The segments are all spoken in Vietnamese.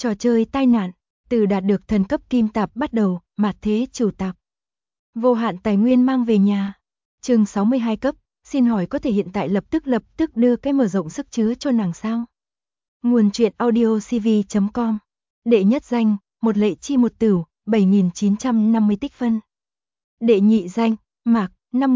Trò chơi tai nạn, từ đạt được thần cấp kim tạp bắt đầu, mạt thế chủ tạp. Vô hạn tài nguyên mang về nhà. Chương 62 cấp, xin hỏi có thể hiện tại lập tức đưa cái mở rộng sức chứa cho nàng sao? Nguồn truyện audio cv.com. Đệ nhất danh, một lệ chi một tửu, 7.950 tích phân. Đệ nhị danh, Mạc,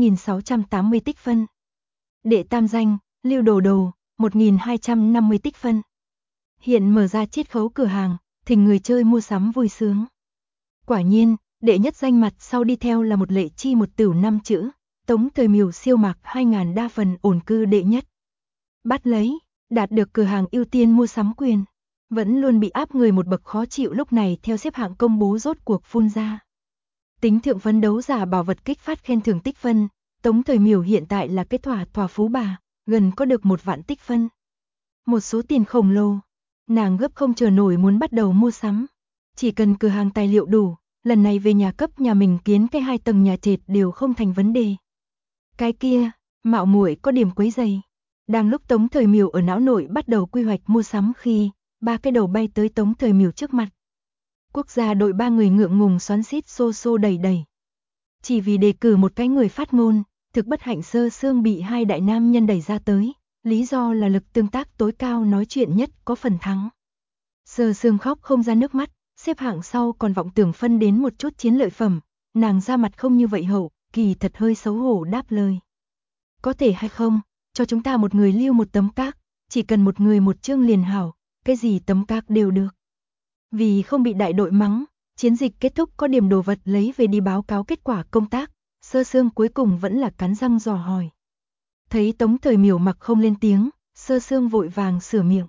5.680 tích phân. Đệ tam danh, Lưu Đồ Đồ, 1.250 tích phân. Hiện mở ra chiết khấu cửa hàng, thỉnh người chơi mua sắm vui sướng. Quả nhiên, đệ nhất danh mặt sau đi theo là một lệ chi một tửu 5 chữ, Tống Thời Miểu siêu Mạc 2.000 đa phần ổn cư đệ nhất. Bắt lấy, đạt được cửa hàng ưu tiên mua sắm quyền. Vẫn luôn bị áp người một bậc khó chịu lúc này theo xếp hạng công bố rốt cuộc phun ra. Tính thượng phấn đấu giả bảo vật kích phát khen thưởng tích phân, Tống Thời Miểu hiện tại là cái thỏa phú bà, gần có được 1 vạn tích phân. Một số tiền khổng lồ, nàng gấp không chờ nổi muốn bắt đầu mua sắm. Chỉ cần cửa hàng tài liệu đủ, lần này về nhà cấp nhà mình kiến cái 2 tầng nhà trệt đều không thành vấn đề. Cái kia, mạo muội có điểm quấy rầy. Đang lúc Tống Thời Miểu ở não nội bắt đầu quy hoạch mua sắm khi 3 cái đầu bay tới Tống Thời Miểu trước mặt. Quốc gia đội 3 người ngượng ngùng xoắn xít xô đẩy. Chỉ vì đề cử một cái người phát ngôn, thực bất hạnh Sơ Sương bị 2 đại nam nhân đẩy ra tới, lý do là lực tương tác tối cao nói chuyện nhất có phần thắng. Sơ Sương khóc không ra nước mắt, xếp hạng sau còn vọng tưởng phân đến một chút chiến lợi phẩm, nàng ra mặt không như vậy hậu, kỳ thật hơi xấu hổ đáp lời. Có thể hay không, cho chúng ta một người lưu một tấm các, chỉ cần một người một chương liền hảo, cái gì tấm các đều được. Vì không bị đại đội mắng, chiến dịch kết thúc có điểm đồ vật lấy về đi báo cáo kết quả công tác, Sơ Sương cuối cùng vẫn là cắn răng dò hỏi. Thấy Tống Thời Miểu mặc không lên tiếng, Sơ Sương vội vàng sửa miệng.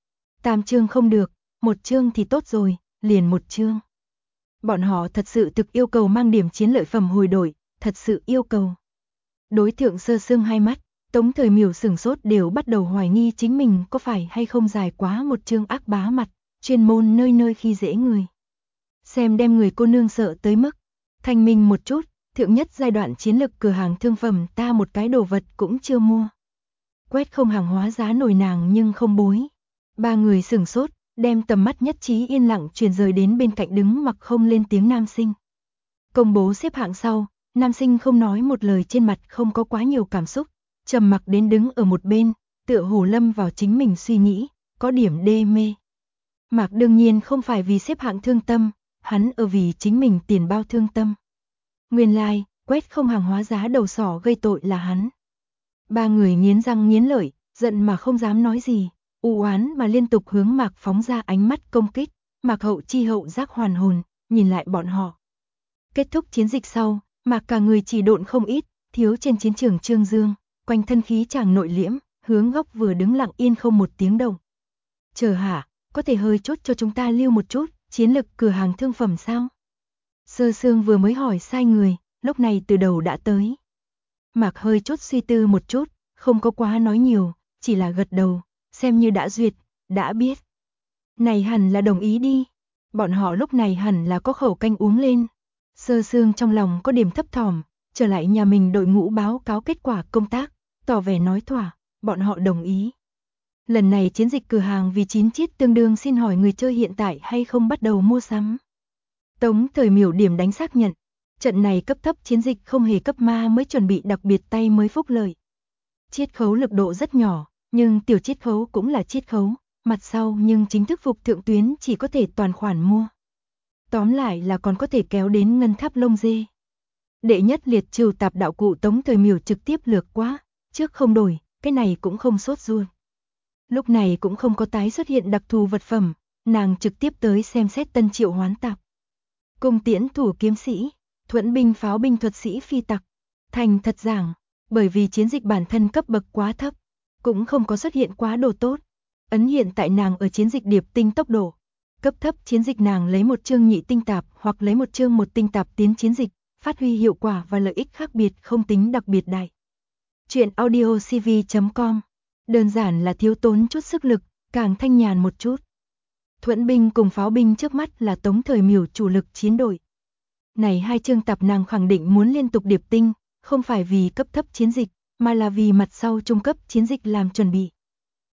3 chương không được, 1 chương thì tốt rồi, liền 1 chương. Bọn họ thật sự thực yêu cầu mang điểm chiến lợi phẩm hồi đổi, thật sự yêu cầu. Đối thượng Sơ Sương hai mắt, Tống Thời Miểu sửng sốt đều bắt đầu hoài nghi chính mình có phải hay không dài quá một chương ác bá mặt, chuyên môn nơi khi dễ người. Xem đem người cô nương sợ tới mức, thanh minh một chút, thượng nhất giai đoạn chiến lực cửa hàng thương phẩm ta một cái đồ vật cũng chưa mua. Quét không hàng hóa giá nổi nàng nhưng không bối. 3 người sửng sốt, đem tầm mắt nhất trí yên lặng chuyển rời đến bên cạnh đứng mặc không lên tiếng nam sinh. Công bố xếp hạng sau, nam sinh không nói một lời trên mặt không có quá nhiều cảm xúc, trầm mặc đến đứng ở một bên, tựa hồ lâm vào chính mình suy nghĩ, có điểm đê mê. Mạc đương nhiên không phải vì xếp hạng thương tâm, hắn ở vì chính mình tiền bao thương tâm. Nguyên lai, quét không hàng hóa giá đầu sỏ gây tội là hắn. 3 người nghiến răng nghiến lợi, giận mà không dám nói gì, u oán mà liên tục hướng Mạc phóng ra ánh mắt công kích. Mạc hậu chi hậu giác hoàn hồn, nhìn lại bọn họ. Kết thúc chiến dịch sau, Mạc cả người chỉ độn không ít, thiếu trên chiến trường Trương Dương, quanh thân khí chàng nội liễm, hướng góc vừa đứng lặng yên không một tiếng động. Chờ hả, có thể hơi chốt cho chúng ta lưu một chút, chiến lực cửa hàng thương phẩm sao? Sơ Sương vừa mới hỏi sai người, lúc này từ đầu đã tới. Mạc hơi chốt suy tư một chút, không có quá nói nhiều, chỉ là gật đầu, xem như đã duyệt, đã biết. Này hẳn là đồng ý đi, bọn họ lúc này hẳn là có khẩu canh uống lên. Sơ Sương trong lòng có điểm thấp thỏm, trở lại nhà mình đội ngũ báo cáo kết quả công tác, tỏ vẻ nói thỏa, bọn họ đồng ý. Lần này chiến dịch cửa hàng vì 9 chiết tương đương xin hỏi người chơi hiện tại hay không bắt đầu mua sắm. Tống Thời Miểu điểm đánh xác nhận, trận này cấp thấp chiến dịch không hề cấp ma mới chuẩn bị đặc biệt tay mới phúc lợi. Chiết khấu lực độ rất nhỏ, nhưng tiểu chiết khấu cũng là chiết khấu, mặt sau nhưng chính thức phục thượng tuyến chỉ có thể toàn khoản mua. Tóm lại là còn có thể kéo đến ngân tháp lông dê. Đệ nhất liệt trừ tạp đạo cụ Tống Thời Miểu trực tiếp lược quá, trước không đổi, cái này cũng không sốt ruột. Lúc này cũng không có tái xuất hiện đặc thù vật phẩm, nàng trực tiếp tới xem xét tân triệu hoán tạp. Cung tiễn thủ kiếm sĩ, thuẫn binh pháo binh thuật sĩ phi tặc. Thành thật giảng, bởi vì chiến dịch bản thân cấp bậc quá thấp, cũng không có xuất hiện quá đồ tốt. Ấn hiện tại nàng ở chiến dịch điệp tinh tốc độ. Cấp thấp chiến dịch nàng lấy 1 chương nhị tinh tạp hoặc lấy 1 chương 1 tinh tạp tiến chiến dịch, phát huy hiệu quả và lợi ích khác biệt không tính đặc biệt đại. Chuyện audio cv.com. Đơn giản là thiếu tốn chút sức lực, càng thanh nhàn một chút. Thuẫn binh cùng pháo binh trước mắt là Tống Thời Miểu chủ lực chiến đội. Này 2 chương tạp nàng khẳng định muốn liên tục điệp tinh, không phải vì cấp thấp chiến dịch, mà là vì mặt sau trung cấp chiến dịch làm chuẩn bị.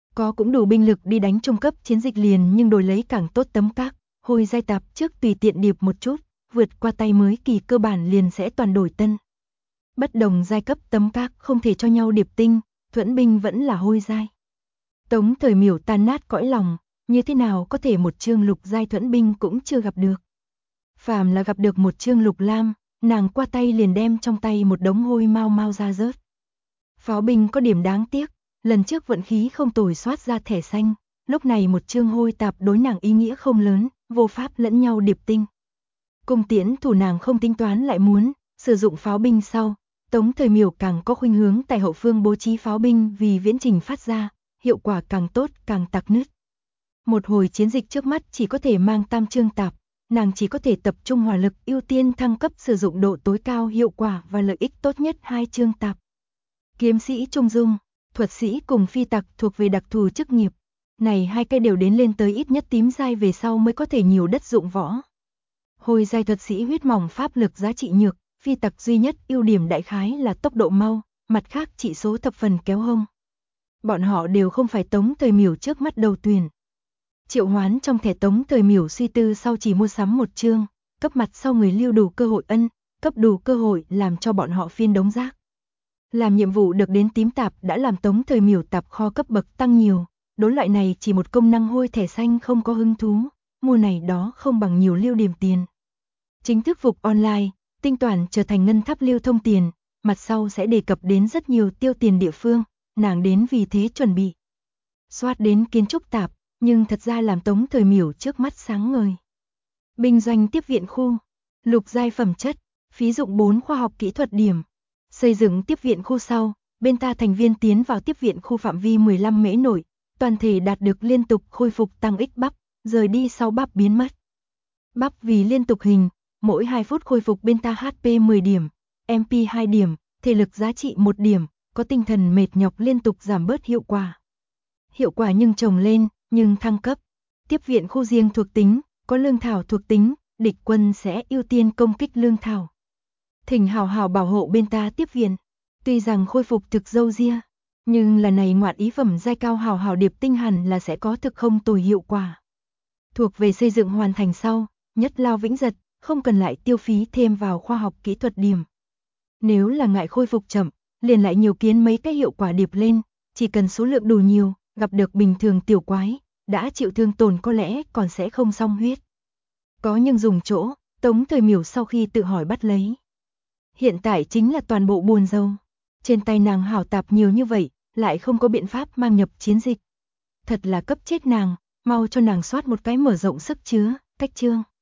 Có cũng đủ binh lực đi đánh trung cấp chiến dịch liền nhưng đổi lấy càng tốt tấm các, hồi giai tạp trước tùy tiện điệp một chút, vượt qua tay mới kỳ cơ bản liền sẽ toàn đổi tân. Bất đồng giai cấp tấm các không thể cho nhau điệp tinh, thuẫn binh vẫn là hôi giai. Tống Thời Miểu tan nát cõi lòng, như thế nào có thể một chương lục giai thuẫn binh cũng chưa gặp được. Phàm là gặp được một chương lục lam, nàng qua tay liền đem trong tay một đống hôi mau mau ra rớt. Pháo binh có điểm đáng tiếc, lần trước vận khí không tồi soát ra thẻ xanh, lúc này một chương hôi tạp đối nàng ý nghĩa không lớn, vô pháp lẫn nhau điệp tinh. Cung tiễn thủ nàng không tính toán lại muốn sử dụng pháo binh sau, Tống Thời Miểu càng có khuynh hướng tại hậu phương bố trí pháo binh vì viễn trình phát ra, hiệu quả càng tốt càng tạc nứt. Một hồi chiến dịch trước mắt chỉ có thể mang tam chương tạp, nàng chỉ có thể tập trung hỏa lực ưu tiên thăng cấp sử dụng độ tối cao hiệu quả và lợi ích tốt nhất hai chương tạp. Kiếm sĩ trung dung, thuật sĩ cùng phi tặc thuộc về đặc thù chức nghiệp. Này hai cái đều đến lên tới ít nhất tím giai về sau mới có thể nhiều đất dụng võ. Hồi giai thuật sĩ huyết mỏng pháp lực giá trị nhược, phi tặc duy nhất ưu điểm đại khái là tốc độ mau, mặt khác trị số thập phần kéo hông. Bọn họ đều không phải Tống Thời Miểu trước mắt đầu tuyển. Triệu Hoán trong thẻ Tống Thời Miểu suy tư sau chỉ mua sắm một chương, cấp mặt sau người lưu đủ cơ hội cấp đủ cơ hội làm cho bọn họ phiên đống rác. Làm nhiệm vụ được đến tím tạp đã làm Tống Thời Miểu tạp kho cấp bậc tăng nhiều, đối loại này chỉ một công năng hôi thẻ xanh không có hứng thú, mua này đó không bằng nhiều lưu điểm tiền. Chính thức phục online, tinh toàn trở thành ngân tháp lưu thông tiền, mặt sau sẽ đề cập đến rất nhiều tiêu tiền địa phương, nàng đến vì thế chuẩn bị. Soát đến kiến trúc tạp, nhưng thật ra làm Tống Thời Miểu trước mắt sáng ngời. Binh doanh tiếp viện khu, lục giai phẩm chất, phí dụng 4 khoa học kỹ thuật điểm. Xây dựng tiếp viện khu sau, bên ta thành viên tiến vào tiếp viện khu phạm vi 15 mễ nội, toàn thể đạt được liên tục khôi phục tăng ích bắp, rời đi sau bắp biến mất. Bắp vì liên tục hình, mỗi 2 phút khôi phục bên ta HP 10 điểm, MP 2 điểm, thể lực giá trị 1 điểm, có tinh thần mệt nhọc liên tục giảm bớt hiệu quả. Hiệu quả nhưng trồng lên, nhưng thăng cấp. Tiếp viện khu riêng thuộc tính, có lương thảo thuộc tính, địch quân sẽ ưu tiên công kích lương thảo. Thỉnh hào hào bảo hộ bên ta tiếp viện. Tuy rằng khôi phục thực dâu ria, nhưng là này ngoạn ý phẩm giai cao hào hào điệp tinh hẳn là sẽ có thực không tồi hiệu quả. Thuộc về xây dựng hoàn thành sau, nhất lao vĩnh giật, không cần lại tiêu phí thêm vào khoa học kỹ thuật điểm. Nếu là ngại khôi phục chậm, liền lại nhiều kiến mấy cái hiệu quả điệp lên, chỉ cần số lượng đủ nhiều, gặp được bình thường tiểu quái, đã chịu thương tổn có lẽ còn sẽ không xong huyết. Có nhưng dùng chỗ, Tống Thời Miểu sau khi tự hỏi bắt lấy. Hiện tại chính là toàn bộ buồn rầu. Trên tay nàng hảo tạp nhiều như vậy, lại không có biện pháp mang nhập chiến dịch. Thật là cấp chết nàng, mau cho nàng soát một cái mở rộng sức chứa, cách chương.